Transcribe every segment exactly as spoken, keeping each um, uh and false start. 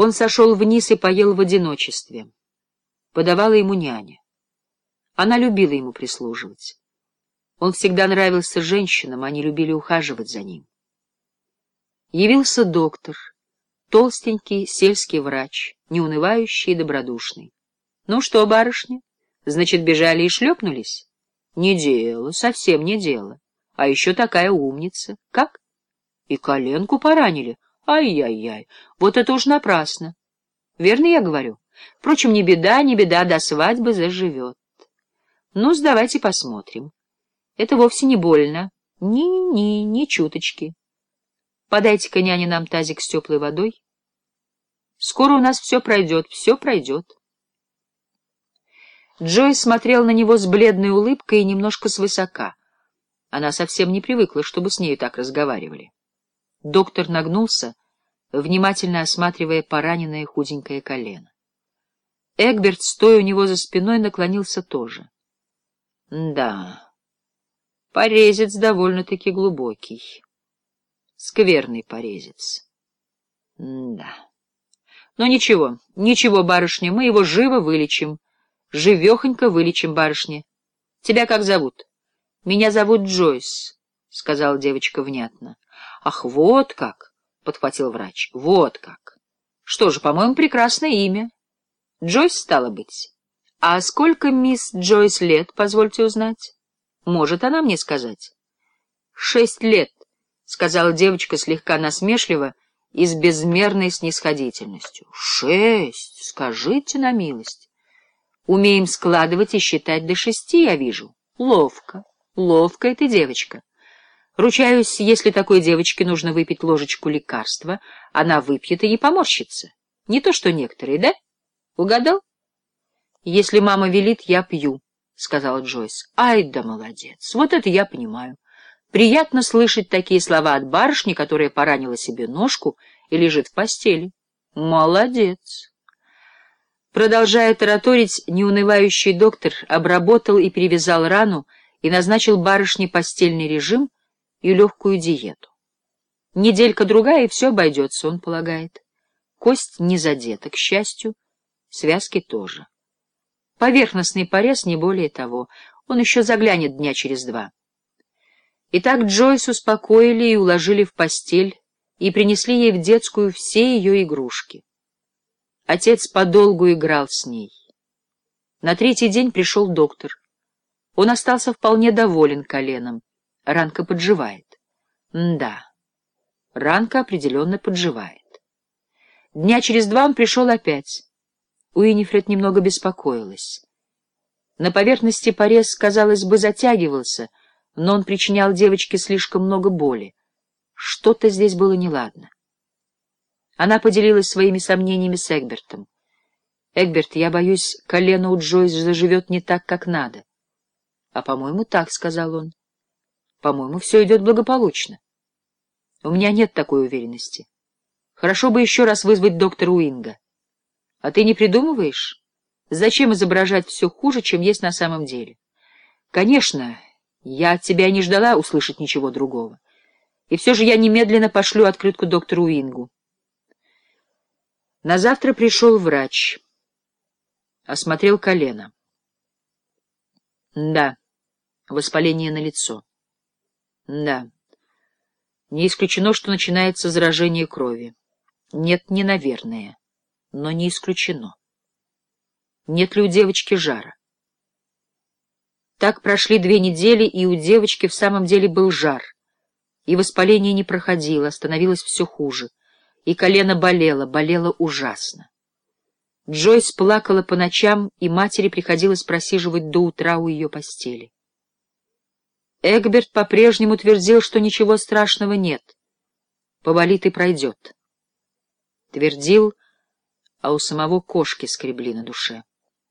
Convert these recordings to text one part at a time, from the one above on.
Он сошел вниз и поел в одиночестве. Подавала ему няня. Она любила ему прислуживать. Он всегда нравился женщинам, они любили ухаживать за ним. Явился доктор, толстенький сельский врач, неунывающий и добродушный. — Ну что, барышня, значит, бежали и шлепнулись? — Не дело, совсем не дело. А еще такая умница. Как? И коленку поранили. Ай-яй-яй, вот это уж напрасно. Верно я говорю? Впрочем, не беда, не беда, до свадьбы заживет. Ну, давайте посмотрим. Это вовсе не больно. Ни-ни, ни чуточки. Подайте-ка, няня, нам тазик с теплой водой. Скоро у нас все пройдет, все пройдет. Джойс смотрел на него с бледной улыбкой и немножко свысока. Она совсем не привыкла, чтобы с нею так разговаривали. Доктор нагнулся, внимательно осматривая пораненное худенькое колено. Эгберт, стоя у него за спиной, наклонился тоже. Да, порезец довольно-таки глубокий. Скверный порезец. Да. Но ничего, ничего, барышня, мы его живо вылечим. Живехонько вылечим, барышня. Тебя как зовут? Меня зовут Джойс, — сказала девочка внятно. — Ах, вот как! — подхватил врач. — Вот как! Что же, по-моему, прекрасное имя. Джойс, стало быть. А сколько мисс Джойс лет, позвольте узнать? Может она мне сказать? — Шесть лет, — сказала девочка слегка насмешливо и с безмерной снисходительностью. — Шесть, скажите на милость. Умеем складывать и считать до шести, я вижу. Ловко, ловкая ты девочка. Ручаюсь, если такой девочке нужно выпить ложечку лекарства, она выпьет и не поморщится. Не то что некоторые, да? Угадал? — Если мама велит, я пью, — сказала Джойс. — Ай да молодец, вот это я понимаю. Приятно слышать такие слова от барышни, которая поранила себе ножку и лежит в постели. Молодец. Продолжая тараторить, неунывающий доктор обработал и перевязал рану и назначил барышне постельный режим и легкую диету. Неделька-другая, и все обойдется, он полагает. Кость не задета, к счастью, связки тоже. Поверхностный порез, не более того, он еще заглянет дня через два. Итак, Джойс успокоили и уложили в постель, и принесли ей в детскую все ее игрушки. Отец подолгу играл с ней. На третий день пришел доктор. Он остался вполне доволен коленом. Ранка подживает. Да, ранка определенно подживает. Дня через два он пришел опять. Уинифред немного беспокоилась. На поверхности порез, казалось бы, затягивался, но он причинял девочке слишком много боли. Что-то здесь было неладно. Она поделилась своими сомнениями с Эгбертом. — Эгберт, я боюсь, колено у Джойс заживет не так, как надо. — А, по-моему, так, — сказал он. — По-моему, все идет благополучно. У меня нет такой уверенности. Хорошо бы еще раз вызвать доктора Уинга. А ты не придумываешь? Зачем изображать все хуже, чем есть на самом деле? Конечно, я от тебя не ждала услышать ничего другого. И все же я немедленно пошлю открытку доктору Уингу. На завтра пришел врач. Осмотрел колено. Да, воспаление налицо. Да, не исключено, что начинается заражение крови. Нет, не наверное, но не исключено. Нет ли у девочки жара? Так прошли две недели, и у девочки в самом деле был жар. И воспаление не проходило, становилось все хуже. И колено болело, болело ужасно. Джойс плакала по ночам, и матери приходилось просиживать до утра у ее постели. Эгберт по-прежнему твердил, что ничего страшного нет. Поболит и пройдет. Твердил, а у самого кошки скребли на душе.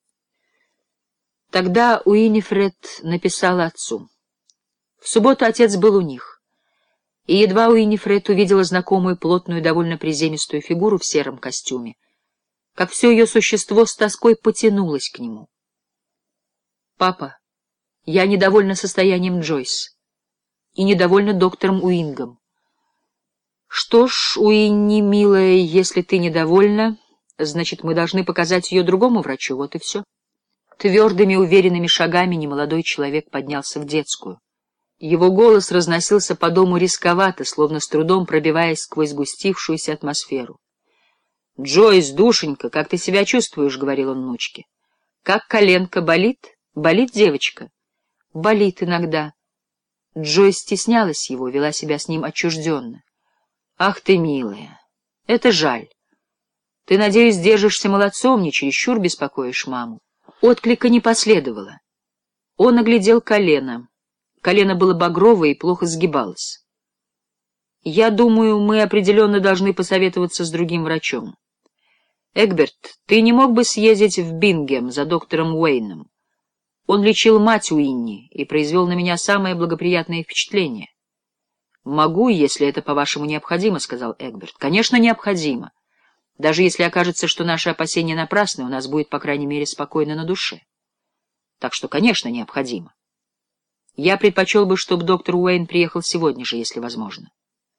Тогда Уинифред написала отцу. В субботу отец был у них. И едва Уинифред увидела знакомую плотную, довольно приземистую фигуру в сером костюме, как все ее существо с тоской потянулось к нему. — Папа, я недовольна состоянием Джойс и недовольна доктором Уингом. Что ж, Уинни, милая, если ты недовольна, значит, мы должны показать ее другому врачу, вот и все. Твердыми, уверенными шагами немолодой человек поднялся в детскую. Его голос разносился по дому рисковато, словно с трудом пробиваясь сквозь сгустившуюся атмосферу. — Джойс, душенька, как ты себя чувствуешь? — говорил он внучке. — Как коленка болит? Болит, девочка? — Болит иногда. Джойс стеснялась его, вела себя с ним отчужденно. — Ах ты, милая, это жаль. Ты, надеюсь, держишься молодцом, не чересчур беспокоишь маму. Отклика не последовало. Он оглядел колено. Колено было багровое и плохо сгибалось. — Я думаю, мы определенно должны посоветоваться с другим врачом. Эгберт, ты не мог бы съездить в Бингем за доктором Уэйном? Он лечил мать Уинни и произвел на меня самое благоприятное впечатление. — Могу, если это, по-вашему, необходимо, — сказал Эгберт. — Конечно, необходимо. Даже если окажется, что наши опасения напрасны, у нас будет, по крайней мере, спокойно на душе. Так что, конечно, необходимо. Я предпочел бы, чтобы доктор Уэйн приехал сегодня же, если возможно.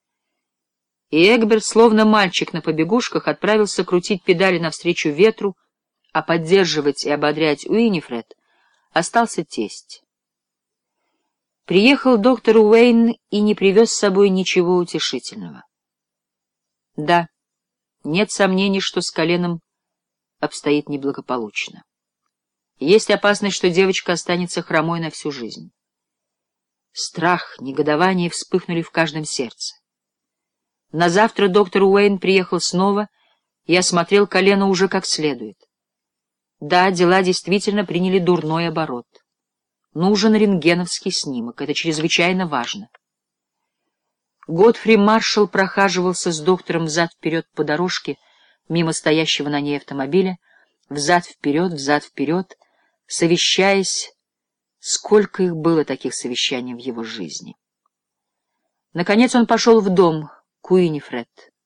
И Эгберт, словно мальчик на побегушках, отправился крутить педали навстречу ветру, а поддерживать и ободрять Уиннифред остался тесть. Приехал доктор Уэйн и не привез с собой ничего утешительного. Да, нет сомнений, что с коленом обстоит неблагополучно. Есть опасность, что девочка останется хромой на всю жизнь. Страх, негодование вспыхнули в каждом сердце. На завтра доктор Уэйн приехал снова и осмотрел колено уже как следует. Да, дела действительно приняли дурной оборот. Нужен рентгеновский снимок, это чрезвычайно важно. Годфри Маршалл прохаживался с доктором взад-вперед по дорожке, мимо стоящего на ней автомобиля, взад-вперед, взад-вперед, совещаясь. Сколько их было, таких совещаний в его жизни. Наконец он пошел в дом к Уиннифред.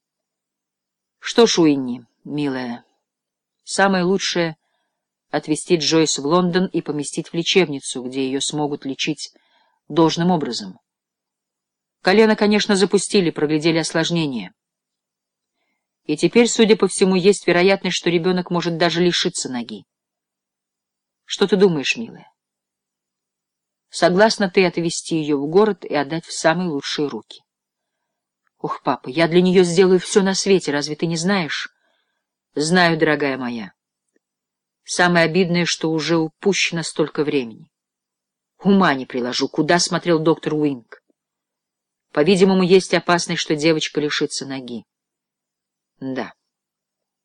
— Что ж, Уинни, милая, самое лучшее — отвезти Джойс в Лондон и поместить в лечебницу, где ее смогут лечить должным образом. Колено, конечно, запустили, проглядели осложнения. И теперь, судя по всему, есть вероятность, что ребенок может даже лишиться ноги. Что ты думаешь, милая? Согласна ты отвезти ее в город и отдать в самые лучшие руки? Ох, папа, я для нее сделаю все на свете, разве ты не знаешь? Знаю, дорогая моя. Самое обидное, что уже упущено столько времени. Ума не приложу, куда смотрел доктор Уинк. По-видимому, есть опасность, что девочка лишится ноги. Да.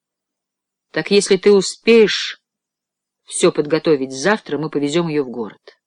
Так если ты успеешь все подготовить завтра, мы повезем ее в город.